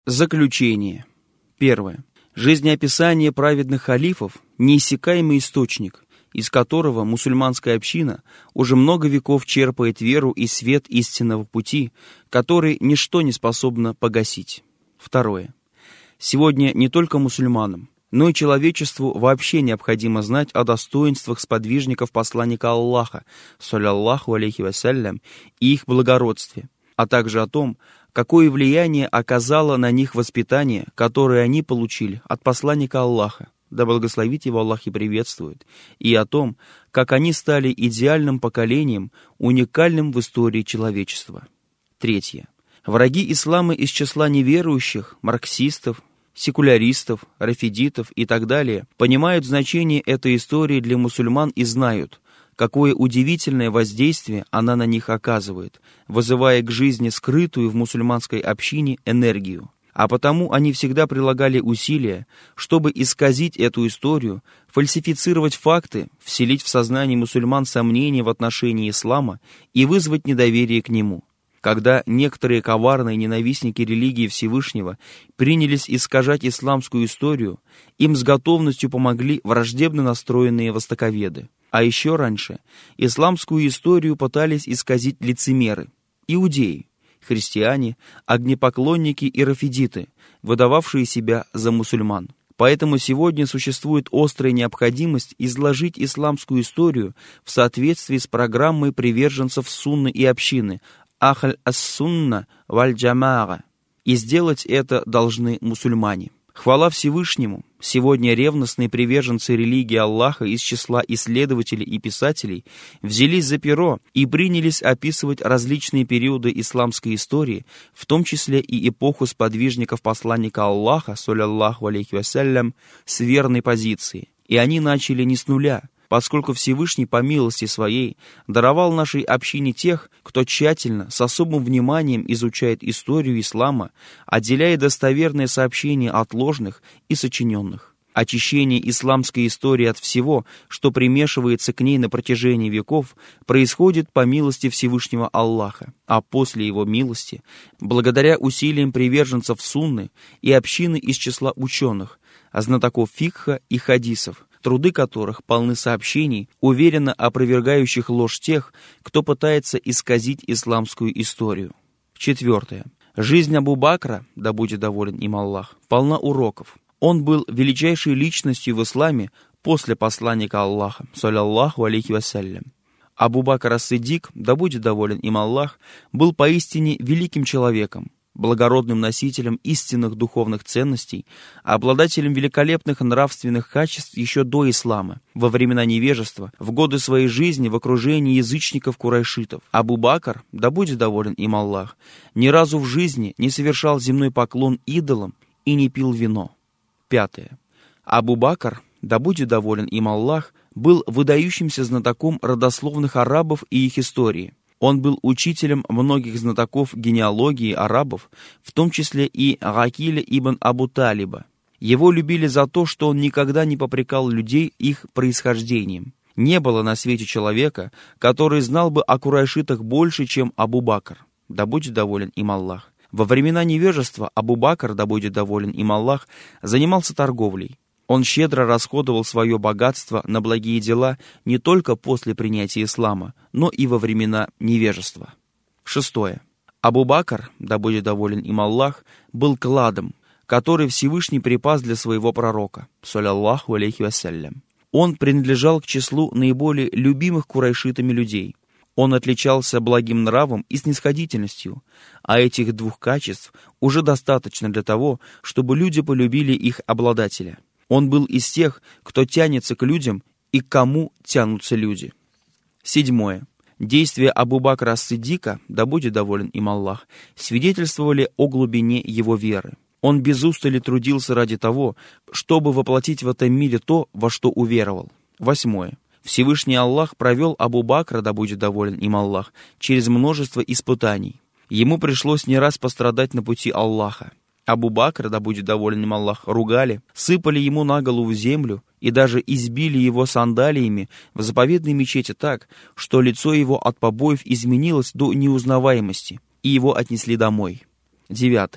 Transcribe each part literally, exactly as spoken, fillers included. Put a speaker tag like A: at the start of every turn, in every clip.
A: Заключение. Первое. Жизнеописание праведных халифов – неиссякаемый источник, из которого мусульманская община уже много веков черпает веру и свет истинного пути, который ничто не способно погасить. Второе. Сегодня не только мусульманам, но и человечеству вообще необходимо знать о достоинствах сподвижников посланника Аллаха, саллаллаху алейхи вассалям, и их благородстве, а также о том, какое влияние оказало на них воспитание, которое они получили от посланника Аллаха, да благословит его Аллах и приветствует, и о том, как они стали идеальным поколением, уникальным в истории человечества. Третье. Враги ислама из числа неверующих, марксистов, секуляристов, рафидитов и так далее понимают значение этой истории для мусульман и знают, какое удивительное воздействие она на них оказывает, вызывая к жизни скрытую в мусульманской общине энергию. А потому они всегда прилагали усилия, чтобы исказить эту историю, фальсифицировать факты, вселить в сознание мусульман сомнения в отношении ислама и вызвать недоверие к нему. Когда некоторые коварные ненавистники религии Всевышнего принялись искажать исламскую историю, им с готовностью помогли враждебно настроенные востоковеды. А еще раньше исламскую историю пытались исказить лицемеры, иудеи, христиане, огнепоклонники и рафидиты, выдававшие себя за мусульман. Поэтому сегодня существует острая необходимость изложить исламскую историю в соответствии с программой приверженцев сунны и общины «Ахль ас-сунна валь-джамаа», и сделать это должны мусульмане. Хвала Всевышнему, сегодня ревностные приверженцы религии Аллаха из числа исследователей и писателей взялись за перо и принялись описывать различные периоды исламской истории, в том числе и эпоху сподвижников посланника Аллаха, саллаллаху алейхи вассалям, с верной позиции. И они начали не с нуля, поскольку Всевышний по милости своей даровал нашей общине тех, кто тщательно, с особым вниманием изучает историю ислама, отделяя достоверные сообщения от ложных и сочиненных. Очищение исламской истории от всего, что примешивается к ней на протяжении веков, происходит по милости Всевышнего Аллаха, а после его милости, благодаря усилиям приверженцев сунны и общины из числа ученых, знатоков фикха и хадисов, труды которых полны сообщений, уверенно опровергающих ложь тех, кто пытается исказить исламскую историю. Четвертое. Жизнь Абу Бакра, да будет доволен им Аллах, полна уроков. Он был величайшей личностью в исламе после посланника Аллаха, саллаллаху алейхи вассалям. Абу Бакр ас-Сиддик, да будет доволен им Аллах, был поистине великим человеком, благородным носителем истинных духовных ценностей, обладателем великолепных нравственных качеств еще до ислама, во времена невежества, в годы своей жизни в окружении язычников-курайшитов. Абу Бакр, да будет доволен им Аллах, ни разу в жизни не совершал земной поклон идолам и не пил вино. Пятое. Абу Бакр, да будет доволен им Аллах, был выдающимся знатоком родословных арабов и их истории. Он был учителем многих знатоков генеалогии арабов, в том числе и Гакиля ибн Абу Талиба. Его любили за то, что он никогда не попрекал людей их происхождением. Не было на свете человека, который знал бы о курайшитах больше, чем Абу Бакр, да будет доволен им Аллах. Во времена невежества Абу Бакр, да будет доволен им Аллах, занимался торговлей. Он щедро расходовал свое богатство на благие дела не только после принятия ислама, но и во времена невежества. Шестое. Абу Бакр, да будет доволен им Аллах, был кладом, который Всевышний припас для своего пророка, саллаллаху алейхи вассалям. Он принадлежал к числу наиболее любимых курайшитами людей. Он отличался благим нравом и снисходительностью, а этих двух качеств уже достаточно для того, чтобы люди полюбили их обладателя. Он был из тех, кто тянется к людям и к кому тянутся люди. Седьмое. Действия Абу Бакра ас-Сиддика, да будет доволен им Аллах, свидетельствовали о глубине его веры. Он без устали трудился ради того, чтобы воплотить в этом мире то, во что уверовал. Восьмое. Всевышний Аллах провел Абу Бакра, да будет доволен им Аллах, через множество испытаний. Ему пришлось не раз пострадать на пути Аллаха. Абу Бакра, да будет доволен им Аллах, ругали, сыпали ему на голову землю и даже избили его сандалиями в заповедной мечети так, что лицо его от побоев изменилось до неузнаваемости, и его отнесли домой. Девятое.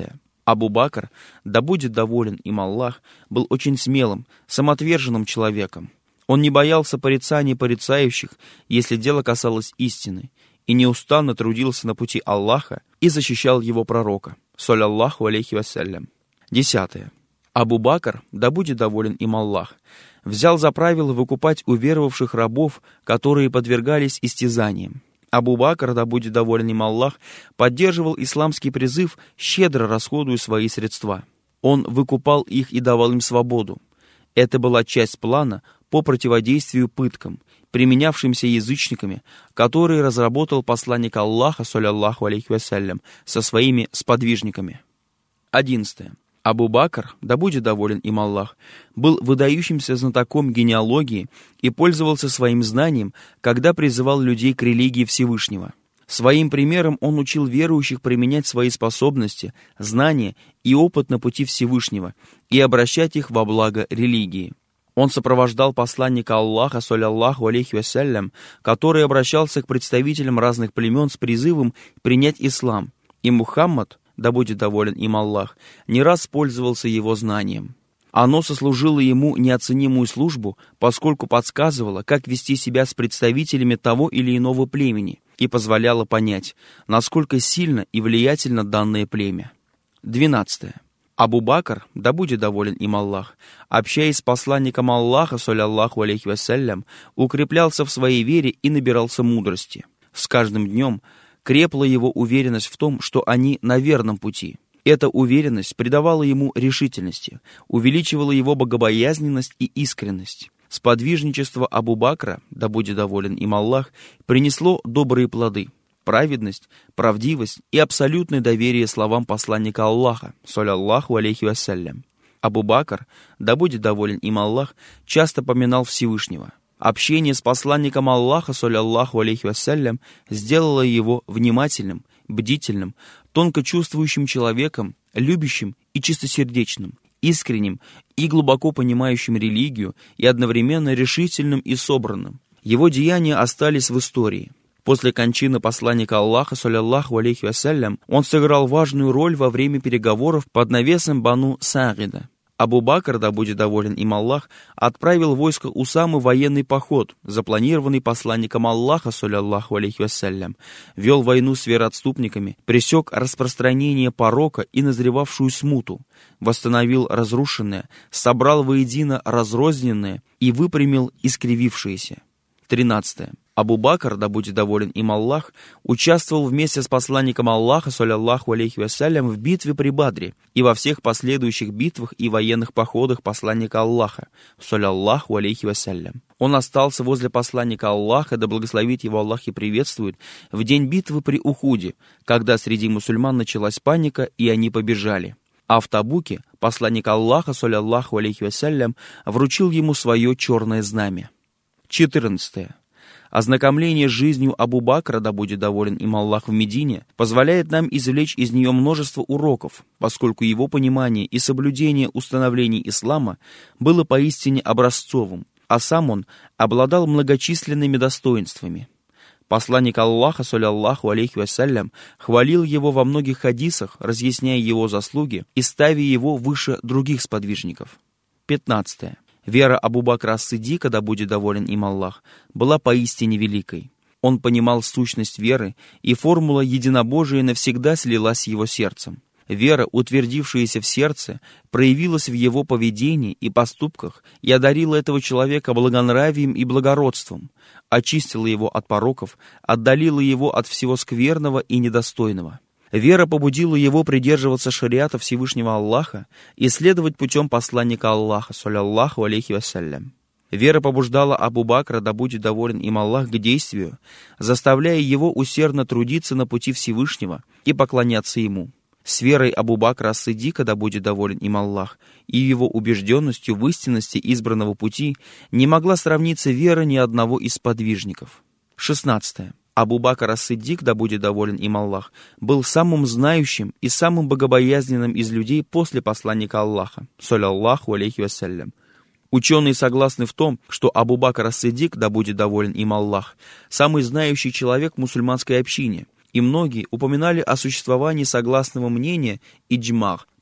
A: Абу-Бакр, да будет доволен им Аллах, был очень смелым, самоотверженным человеком. Он не боялся порицаний порицающих, если дело касалось истины, и неустанно трудился на пути Аллаха и защищал его пророка, саллаллаху алейхи вассалям. Десятое. Абу-Бакр, да будет доволен им Аллах, взял за правило выкупать уверовавших рабов, которые подвергались истязаниям. Абу-Бакр, да будет доволен им Аллах, поддерживал исламский призыв, щедро расходуя свои средства. Он выкупал их и давал им свободу. Это была часть плана по противодействию пыткам, применявшимся язычниками, который разработал посланник Аллаха, саллаллаху алейхи вассалям, со своими сподвижниками. Одиннадцатое. Абу-Бакр, да будет доволен им Аллах, был выдающимся знатоком генеалогии и пользовался своим знанием, когда призывал людей к религии Всевышнего. Своим примером он учил верующих применять свои способности, знания и опыт на пути Всевышнего и обращать их во благо религии. Он сопровождал посланника Аллаха, саллаллаху алейхи вассалям, который обращался к представителям разных племен с призывом принять ислам, и Мухаммад, да будет доволен им Аллах, не раз пользовался его знанием. Оно сослужило ему неоценимую службу, поскольку подсказывало, как вести себя с представителями того или иного племени, и позволяло понять, насколько сильно и влиятельно данное племя. Двенадцатое. Абу-Бакр, да будет доволен им Аллах, общаясь с посланником Аллаха, саллаллаху алейхи вассалям, укреплялся в своей вере и набирался мудрости. С каждым днем крепла его уверенность в том, что они на верном пути. Эта уверенность придавала ему решительности, увеличивала его богобоязненность и искренность. Сподвижничество Абу-Бакра, да будет доволен им Аллах, принесло добрые плоды: праведность, правдивость и абсолютное доверие словам посланника Аллаха, саллаллаху алейхи вассалям. Абу-Бакр, да будет доволен им Аллах, часто поминал Всевышнего. Общение с посланником Аллаха, саллаллаху алейхи вассалям, сделало его внимательным, бдительным, тонко чувствующим человеком, любящим и чистосердечным, искренним и глубоко понимающим религию и одновременно решительным и собранным. Его деяния остались в истории. После кончины посланника Аллаха, саллаллаху алейхи вассалям, он сыграл важную роль во время переговоров под навесом Бану Сааида. Абу-Бакр, да будет доволен им Аллах, отправил войско Усамы в военный поход, запланированный посланником Аллаха, саллаллаху алейхи вассалям, вел войну с вероотступниками, пресек распространение порока и назревавшую смуту, восстановил разрушенное, собрал воедино разрозненное и выпрямил искривившееся. Тринадцатое. Абу-Бакр, да будет доволен им Аллах, участвовал вместе с посланником Аллаха, саллаллаху алейхи вассалям, в битве при Бадре и во всех последующих битвах и военных походах посланника Аллаха, саллаллаху алейхи вассалям. Он остался возле посланника Аллаха, да благословит его Аллах и приветствует, в день битвы при Ухуде, когда среди мусульман началась паника и они побежали. А в Табуке посланник Аллаха, саллаллаху алейхи вассалям, вручил ему свое черное знамя. четырнадцатое. Ознакомление с жизнью Абу-Бакра, да будет доволен им Аллах, в Медине, позволяет нам извлечь из нее множество уроков, поскольку его понимание и соблюдение установлений ислама было поистине образцовым, а сам он обладал многочисленными достоинствами. Посланник Аллаха, саллаллаху алейхи вассалям, хвалил его во многих хадисах, разъясняя его заслуги и ставя его выше других сподвижников. пятнадцатое. Вера Абу-Бакра ас-Сиддика, да будет доволен им Аллах, была поистине великой. Он понимал сущность веры, и формула единобожия навсегда слилась с его сердцем. Вера, утвердившаяся в сердце, проявилась в его поведении и поступках и одарила этого человека благонравием и благородством, очистила его от пороков, отдалила его от всего скверного и недостойного. Вера побудила его придерживаться шариата Всевышнего Аллаха и следовать путем посланника Аллаха, саллаллаху алейхи вассалям. Вера побуждала Абу-Бакра, да будет доволен им Аллах, к действию, заставляя его усердно трудиться на пути Всевышнего и поклоняться ему. С верой Абу-Бакра ас-Сиддика, да будет доволен им Аллах, и его убежденностью в истинности избранного пути не могла сравниться вера ни одного из сподвижников. шестнадцатое. Абу-Бакр ас-Сиддик, да будет доволен им Аллах, был самым знающим и самым богобоязненным из людей после посланника Аллаха, саллаллаху алейхи вассалям. Ученые согласны в том, что Абу-Бакр ас-Сиддик, да будет доволен им Аллах, самый знающий человек в мусульманской общине, и многие упоминали о существовании согласного мнения иджмах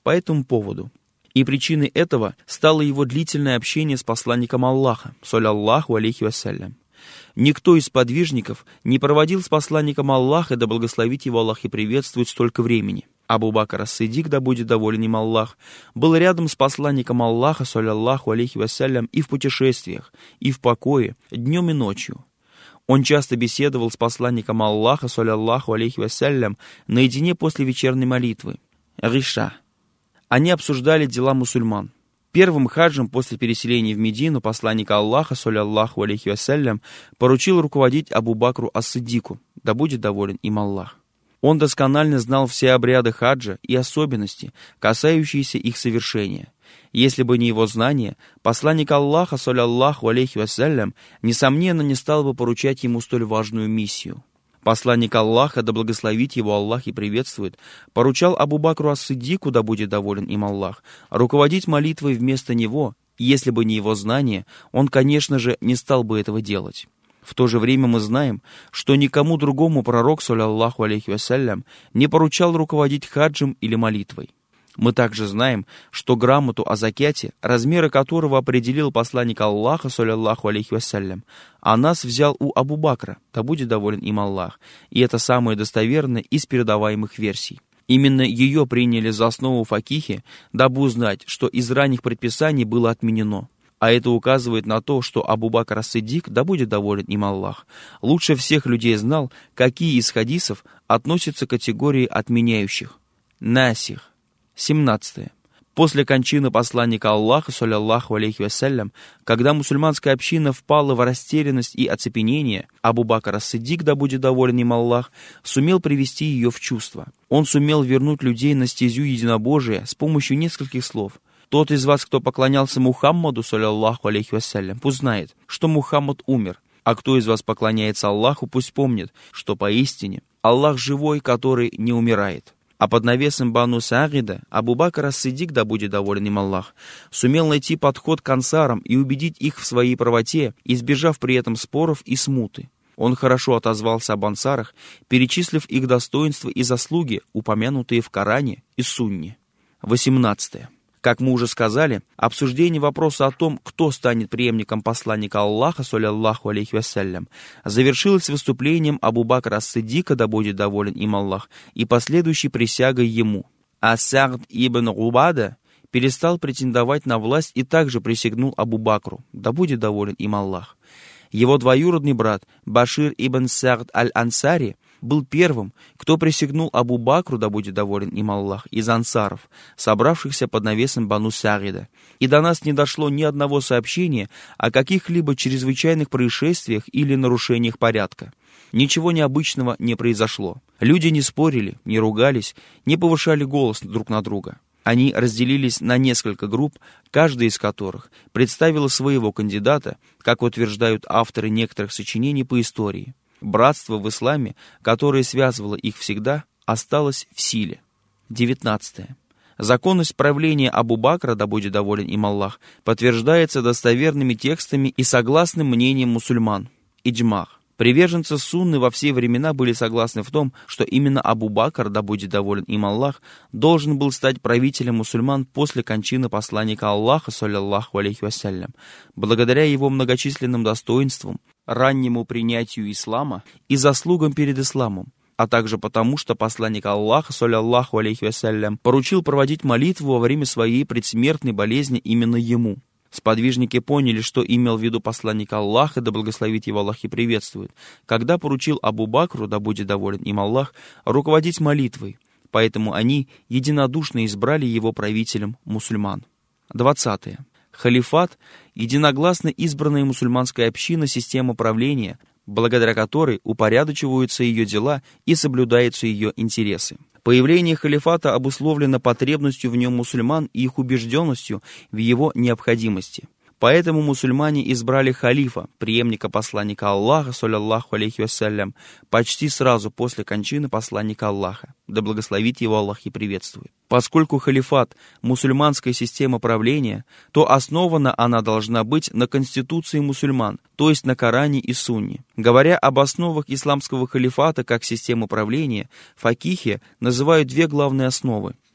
A: по этому поводу. И причиной этого стало его длительное общение с посланником Аллаха, саллаллаху алейхи вассалям. Никто из подвижников не проводил с посланником Аллаха, да благословит его Аллах и приветствует, столько времени. Абу Бакр ас-Сиддик, да будет доволен им Аллах, был рядом с посланником Аллаха, саллаллаху алейхи вассалям, и в путешествиях, и в покое, днем и ночью. Он часто беседовал с посланником Аллаха, саллаллаху алейхи вассалям, наедине после вечерней молитвы, Риша. Они обсуждали дела мусульман. Первым хаджем после переселения в Медину посланника Аллаха, саллаллаху алейхи вассалям, поручил руководить Абу Бакру ас-Сиддику, да будет доволен им Аллах. Он досконально знал все обряды хаджа и особенности, касающиеся их совершения. Если бы не его знания, посланник Аллаха, саллаллаху алейхи вассалям, несомненно, не стал бы поручать ему столь важную миссию. Посланник Аллаха, да благословит его Аллах и приветствует, поручал Абу Бакру ас-Сиддику, да будет доволен им Аллах, руководить молитвой вместо него. Если бы не его знания, он, конечно же, не стал бы этого делать. В то же время мы знаем, что никому другому пророк, саллаллаху алейхи вассалям, не поручал руководить хаджем или молитвой. Мы также знаем, что грамоту о закяте, размеры которого определил посланник Аллаха, саллаллаху алейхи вассалям, Анас взял у Абу Бакра, да будет доволен им Аллах, и это самое достоверное из передаваемых версий. Именно ее приняли за основу факихи, дабы узнать, что из ранних предписаний было отменено. А это указывает на то, что Абу Бакр ас-Сиддик, да будет доволен им Аллах, лучше всех людей знал, какие из хадисов относятся к категории отменяющих. Насих. семнадцатое. После кончины посланника Аллаха, саллаллаху алейхи вассалям, когда мусульманская община впала в растерянность и оцепенение, Абу Бакр ас-Сиддик, да будет доволен им Аллах, сумел привести ее в чувство. Он сумел вернуть людей на стезю единобожия с помощью нескольких слов. Тот из вас, кто поклонялся Мухаммаду, саллаллаху алейхи вассалям, пусть знает, что Мухаммад умер, а кто из вас поклоняется Аллаху, пусть помнит, что поистине Аллах живой, который не умирает. А под навесом Бану Сааида Абу Бакр ас-Сиддик, да будет доволен им Аллах, сумел найти подход к ансарам и убедить их в своей правоте, избежав при этом споров и смуты. Он хорошо отозвался об ансарах, перечислив их достоинства и заслуги, упомянутые в Коране и Сунне. восемнадцатое. Как мы уже сказали, обсуждение вопроса о том, кто станет преемником посланника Аллаха, саллаллаху алейхи вассалям, завершилось выступлением Абу Бакра ас-Сиддика, да будет доволен им Аллах, и последующей присягой ему. А Саад ибн Убада перестал претендовать на власть и также присягнул Абу Бакру, да будет доволен им Аллах. Его двоюродный брат Башир ибн Саад аль-Ансари был первым, кто присягнул Абу Бакру, да будет доволен им Аллах, из ансаров, собравшихся под навесом Бану Сааида. И до нас не дошло ни одного сообщения о каких-либо чрезвычайных происшествиях или нарушениях порядка. Ничего необычного не произошло. Люди не спорили, не ругались, не повышали голос друг на друга. Они разделились на несколько групп, каждая из которых представила своего кандидата, как утверждают авторы некоторых сочинений по истории. Братство в исламе, которое связывало их всегда, осталось в силе. девятнадцатое. Законность правления Абу Бакра, да будет доволен им Аллах, подтверждается достоверными текстами и согласным мнением мусульман. Иджмах. Приверженцы сунны во все времена были согласны в том, что именно Абу Бакр, да будет доволен им Аллах, должен был стать правителем мусульман после кончины посланника Аллаха, саллаллаху алейхи вассалям, благодаря его многочисленным достоинствам, раннему принятию ислама и заслугам перед исламом, а также потому, что посланник Аллаха, саллаллаху алейхи вассалям, поручил проводить молитву во время своей предсмертной болезни именно ему. Сподвижники поняли, что имел в виду посланник Аллаха, да благословит его Аллах и приветствует, когда поручил Абу Бакру, да будет доволен им Аллах, руководить молитвой, поэтому они единодушно избрали его правителем мусульман. двадцатое. Халифат – единогласно избранная мусульманская община, система правления, благодаря которой упорядочиваются ее дела и соблюдаются ее интересы. Появление халифата обусловлено потребностью в нем мусульман и их убежденностью в его необходимости. Поэтому мусульмане избрали халифа, преемника посланника Аллаха, саллаллаху алейхи вассалям, почти сразу после кончины посланника Аллаха, да благословит его Аллах и приветствует. Поскольку халифат – мусульманская система правления, то основана она должна быть на конституции мусульман, то есть на Коране и Сунне. Говоря об основах исламского халифата как системы правления, факихи называют две главные основы.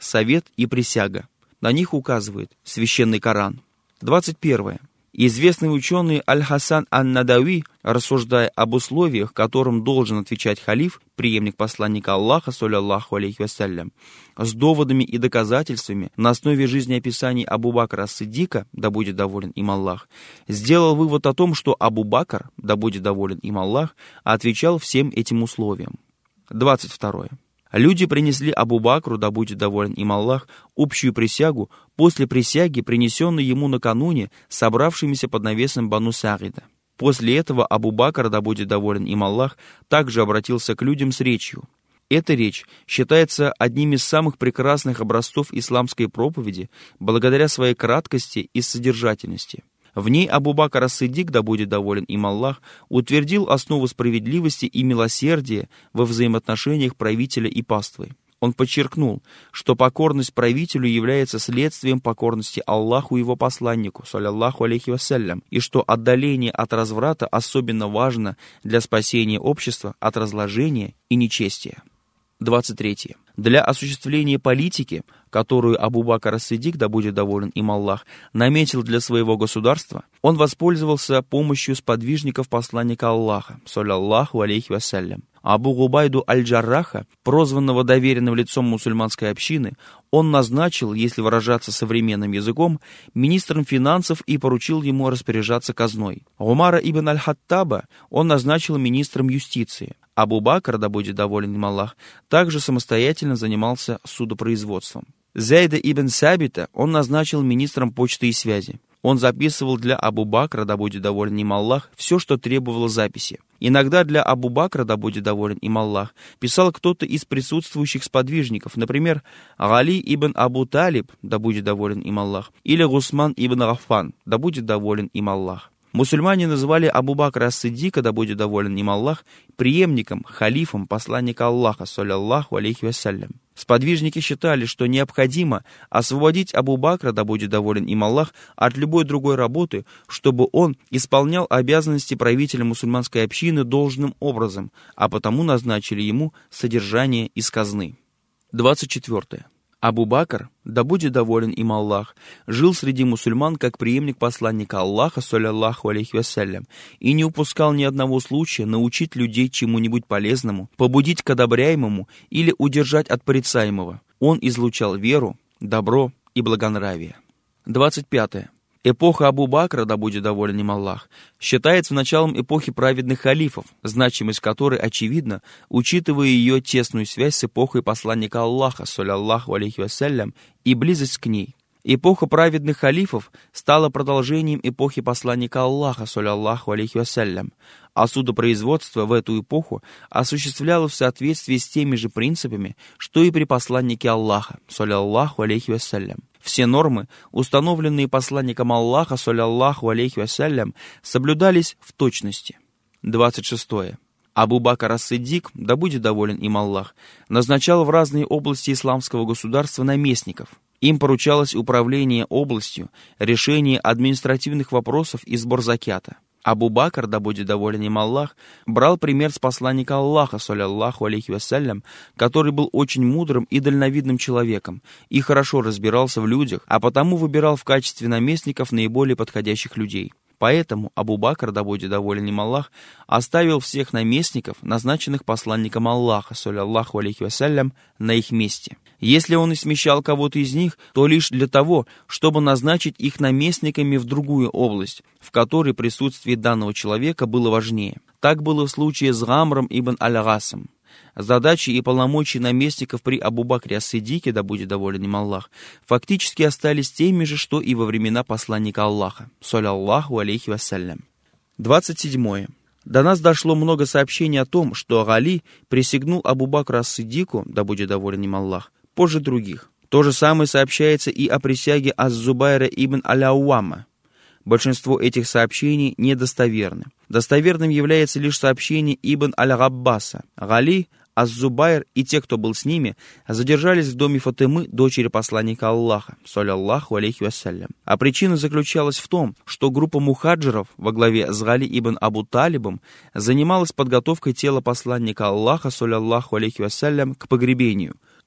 A: совет и присяга. На них указывает Священный Коран. двадцать первое. Известный ученый Аль-Хасан ан-Надауи, рассуждая об условиях, которым должен отвечать халиф, преемник посланника Аллаха, саллаллаху алейхи вассалям, с доводами и доказательствами на основе жизнеописаний Абу Бакра ас-Сиддика, да будет доволен им Аллах, сделал вывод о том, что Абу Бакр, да будет доволен им Аллах, отвечал всем этим условиям. двадцать второе. Люди принесли Абу Бакру, да будет доволен им Аллах, общую присягу после присяги, принесенной ему накануне собравшимися под навесом Бану Саида. После этого Абу Бакр, да будет доволен им Аллах, также обратился к людям с речью. Эта речь считается одним из самых прекрасных образцов исламской проповеди благодаря своей краткости и содержательности. В ней Абу Бакр ас-Сиддик, да будет доволен им Аллах, утвердил основу справедливости и милосердия во взаимоотношениях правителя и паствы. Он подчеркнул, что покорность правителю является следствием покорности Аллаху и его посланнику, саллаллаху алейхи вассалям, и что отдаление от разврата особенно важно для спасения общества от разложения и нечестия. двадцать третье. Для осуществления политики, которую Абу Бакр ас-Сиддик, да будет доволен им Аллах, наметил для своего государства, он воспользовался помощью сподвижников посланника Аллаха, саллаллаху алейхи вассалям. Абу Губайду аль-Джарраха, прозванного доверенным лицом мусульманской общины, он назначил, если выражаться современным языком, министром финансов и поручил ему распоряжаться казной. Умара ибн аль-Хаттаба он назначил министром юстиции. Абу Бакр, да будет доволен им Аллах, также самостоятельно занимался судопроизводством. Зейда ибн Сабита он назначил министром почты и связи. Он записывал для Абу Бакра, да будет доволен им Аллах, все, что требовало записи. Иногда для Абу Бакра, да будет доволен им Аллах, писал кто-то из присутствующих сподвижников, например, Гали ибн Абу Талиб, да будет доволен им Аллах, или Гусман ибн Гаффан, да будет доволен им Аллах. Мусульмане называли Абу Бакра ас-Сиддика, да будет доволен им Аллах, преемником, халифом посланника Аллаха, саллаллаху алейхи вассалям. Сподвижники считали, что необходимо освободить Абу Бакра, да будет доволен им Аллах, от любой другой работы, чтобы он исполнял обязанности правителя мусульманской общины должным образом, а потому назначили ему содержание из казны. двадцать четвёртое. Абу Бакр, да будет доволен им Аллах, жил среди мусульман как преемник посланника Аллаха, саллаллаху алейхи вассалям, и не упускал ни одного случая научить людей чему-нибудь полезному, побудить к одобряемому или удержать от порицаемого. Он излучал веру, добро и благонравие. двадцать пятое. Эпоха Абу Бакра, да будет доволен им Аллах, считается началом эпохи праведных халифов, значимость которой очевидна, учитывая ее тесную связь с эпохой посланника Аллаха, саллаллаху алейхи вассалям, и близость к ней. Эпоха праведных халифов стала продолжением эпохи посланника Аллаха, саллаллаху алейхи вассалям, а судопроизводство в эту эпоху осуществлялось в соответствии с теми же принципами, что и при посланнике Аллаха, саллаллаху алейхи вассалям. Все нормы, установленные посланником Аллаха, саллаллаху алейхи вассалям, соблюдались в точности. двадцать шестое. Абу Бакр ас-Сиддик, да будет доволен им Аллах, назначал в разные области исламского государства наместников. Им поручалось управление областью, решение административных вопросов и сбор закята. Абу Бакр, да будет доволен им Аллах, брал пример с посланника Аллаха, саллаллаху алейхи вассалям, который был очень мудрым и дальновидным человеком и хорошо разбирался в людях, а потому выбирал в качестве наместников наиболее подходящих людей. Поэтому Абу Бакр, да будет доволен им Аллах, оставил всех наместников, назначенных посланником Аллаха, саллаллаху алейхи вассалям, на их месте. Если он и смещал кого-то из них, то лишь для того, чтобы назначить их наместниками в другую область, в которой присутствие данного человека было важнее. Так было в случае с Гамром ибн аль-Гасом. Задачи и полномочия наместников при Абу Бакре ас-Сиддике, да будет доволен им Аллах, фактически остались теми же, что и во времена посланника Аллаха, саллаллаху алейхи вассалям. двадцать седьмое. До нас дошло много сообщений о том, что Али присягнул Абу Бакру ас-Сиддику, да будет доволен им Аллах, позже других. То же самое сообщается и о присяге ас-Зубайра ибн аль-Ауама. Большинство этих сообщений недостоверны. Достоверным является лишь сообщение ибн аль-Габбаса. Али, ас-Зубайр и те, кто был с ними, задержались в доме Фатимы, дочери посланника Аллаха, саллаллаху алейхи вассалям. А причина заключалась в том, что группа мухаджиров во главе с Гали ибн Абу Талибом занималась подготовкой тела посланника Аллаха, саллаллаху алейхи вассалям, к погребению.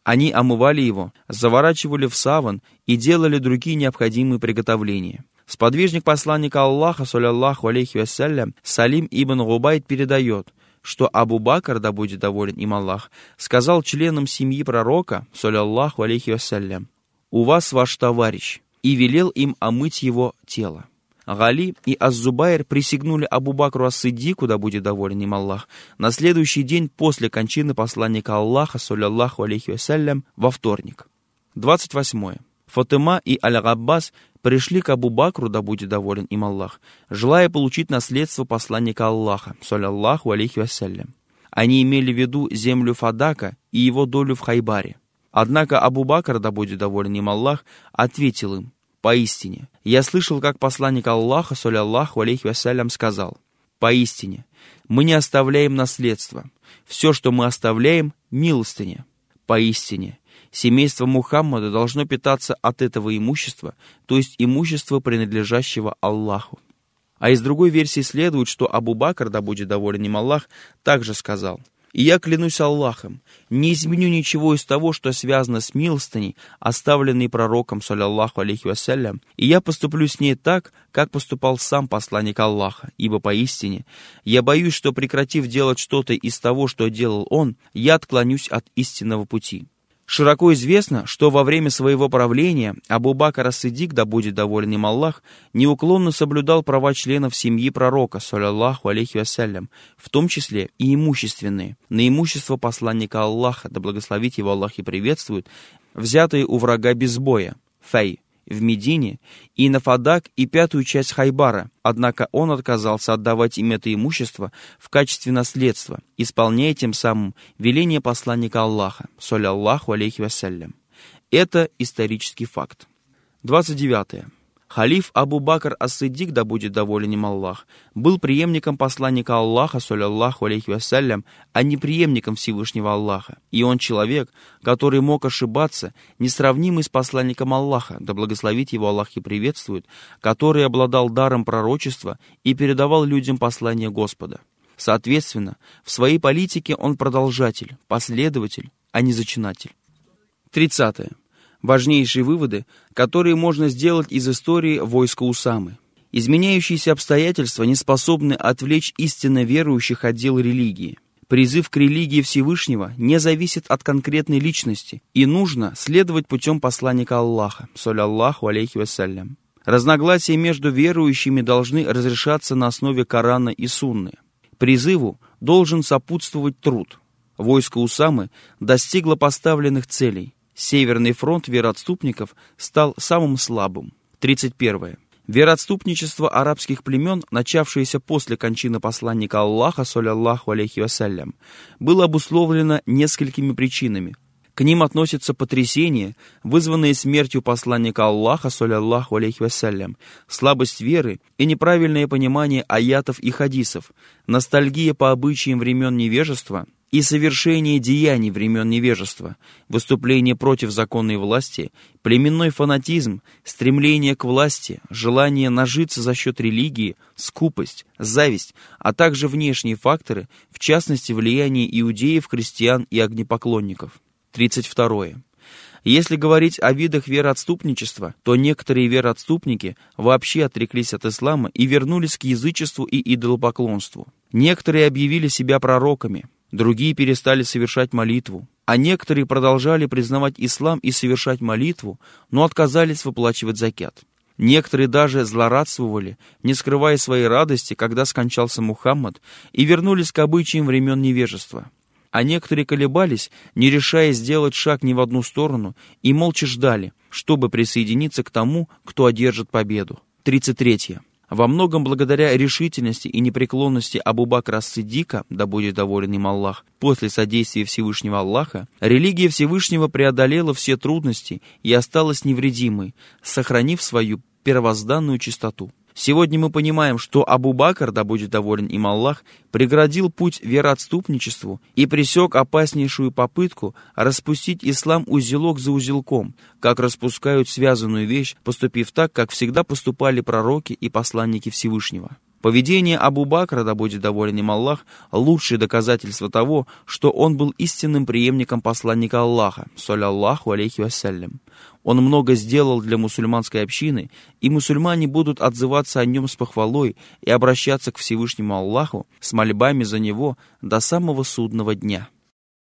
A: Они омывали его, заворачивали в саван и делали другие необходимые приготовления. Сподвижник посланника Аллаха, саллаллаху алейхи вассалям, Салим ибн Губайд передает, что Абу Бакр, да будет доволен им Аллах, сказал членам семьи пророка, саллаллаху алейхи вассалям: «У вас ваш товарищ», и велел им омыть его тело. Гали и Аз-Зубайр присягнули Абу Бакру ас-Сиддику, да будет доволен им Аллах, на следующий день после кончины посланника Аллаха, саллаллаху алейхи вассалям, во вторник. двадцать восьмое. Фатима и Аль-Габбас пришли к Абу Бакру, да будет доволен им Аллах, желая получить наследство посланника Аллаха, саллаллаху алейхи вассалям. Они имели в виду землю Фадака и его долю в Хайбаре. Однако Абу Бакр, да будет доволен им Аллах, ответил им: «Поистине, я слышал, как посланник Аллаха, саллаллаху алейхи вассалям, сказал: поистине, мы не оставляем наследство. Все, что мы оставляем, милостыня. Поистине, семейство Мухаммада должно питаться от этого имущества, то есть имущества, принадлежащего Аллаху». А из другой версии следует, что Абу Бакр, да будет доволен им Аллах, также сказал: «И я клянусь Аллахом, не изменю ничего из того, что связано с милостыней, оставленной пророком, саллаллаху алейхи вассалям, и я поступлю с ней так, как поступал сам посланник Аллаха, ибо поистине я боюсь, что, прекратив делать что-то из того, что делал он, я отклонюсь от истинного пути». Широко известно, что во время своего правления Абу Бакр ас-Сиддик, да будет доволен им Аллах, неуклонно соблюдал права членов семьи пророка, саллаллаху алейхи вассалям, в том числе и имущественные, на имущество посланника Аллаха, да благословит его Аллах и приветствует, взятые у врага без боя, фей, в Медине, и на Фадак и пятую часть Хайбара, однако он отказался отдавать им это имущество в качестве наследства, исполняя тем самым веление посланника Аллаха, саллаллаху алейхи вассалям. Это исторический факт. двадцать девятое. Халиф Абу Бакр ас-Сиддик, да будет доволен им Аллах, был преемником посланника Аллаха, саллаллаху алейхи вассалям, а не преемником Всевышнего Аллаха. И он человек, который мог ошибаться, несравнимый с посланником Аллаха, да благословит его Аллах и приветствует, который обладал даром пророчества и передавал людям послание Господа. Соответственно, в своей политике он продолжатель, последователь, а не зачинатель. тридцатое. Важнейшие выводы, которые можно сделать из истории войска Усамы. Изменяющиеся обстоятельства не способны отвлечь истинно верующих от дел религии. Призыв к религии Всевышнего не зависит от конкретной личности, и нужно следовать путем посланника Аллаха, саллаллаху алейхи вассалям. Разногласия между верующими должны разрешаться на основе Корана и Сунны. Призыву должен сопутствовать труд. Войско Усамы достигло поставленных целей. Северный фронт вероотступников стал самым слабым. тридцать первое. Вероотступничество арабских племен, начавшееся после кончины посланника Аллаха, саллаллаху алейхи вассалям, было обусловлено несколькими причинами. К ним относятся потрясения, вызванные смертью посланника Аллаха, саллаллаху алейхи вассалям, слабость веры и неправильное понимание аятов и хадисов, ностальгия по обычаям времен невежества и совершение деяний времен невежества, выступление против законной власти, племенной фанатизм, стремление к власти, желание нажиться за счет религии, скупость, зависть, а также внешние факторы, в частности влияние иудеев, христиан и огнепоклонников. тридцать второе. Если говорить о видах вероотступничества, то некоторые вероотступники вообще отреклись от ислама и вернулись к язычеству и идолопоклонству. Некоторые объявили себя пророками, другие перестали совершать молитву, а некоторые продолжали признавать ислам и совершать молитву, но отказались выплачивать закят. Некоторые даже злорадствовали, не скрывая своей радости, когда скончался Мухаммад, и вернулись к обычаям времен невежества. А некоторые колебались, не решая сделать шаг ни в одну сторону, и молча ждали, чтобы присоединиться к тому, кто одержит победу. тридцать третье. Во многом благодаря решительности и непреклонности Абу Бакра ас-Сиддика, да будет доволен им Аллах, после содействия Всевышнего Аллаха, религия Всевышнего преодолела все трудности и осталась невредимой, сохранив свою первозданную чистоту. Сегодня мы понимаем, что Абу Бакр, да будет доволен им Аллах, преградил путь вероотступничеству и пресек опаснейшую попытку распустить ислам узелок за узелком, как распускают связанную вещь, поступив так, как всегда поступали пророки и посланники Всевышнего. Поведение Абу Бакра, да будет доволен им Аллах, лучшее доказательство того, что он был истинным преемником посланника Аллаха, саллаллаху алейхи вассалям. Он много сделал для мусульманской общины, и мусульмане будут отзываться о нем с похвалой и обращаться к Всевышнему Аллаху с мольбами за него до самого судного дня.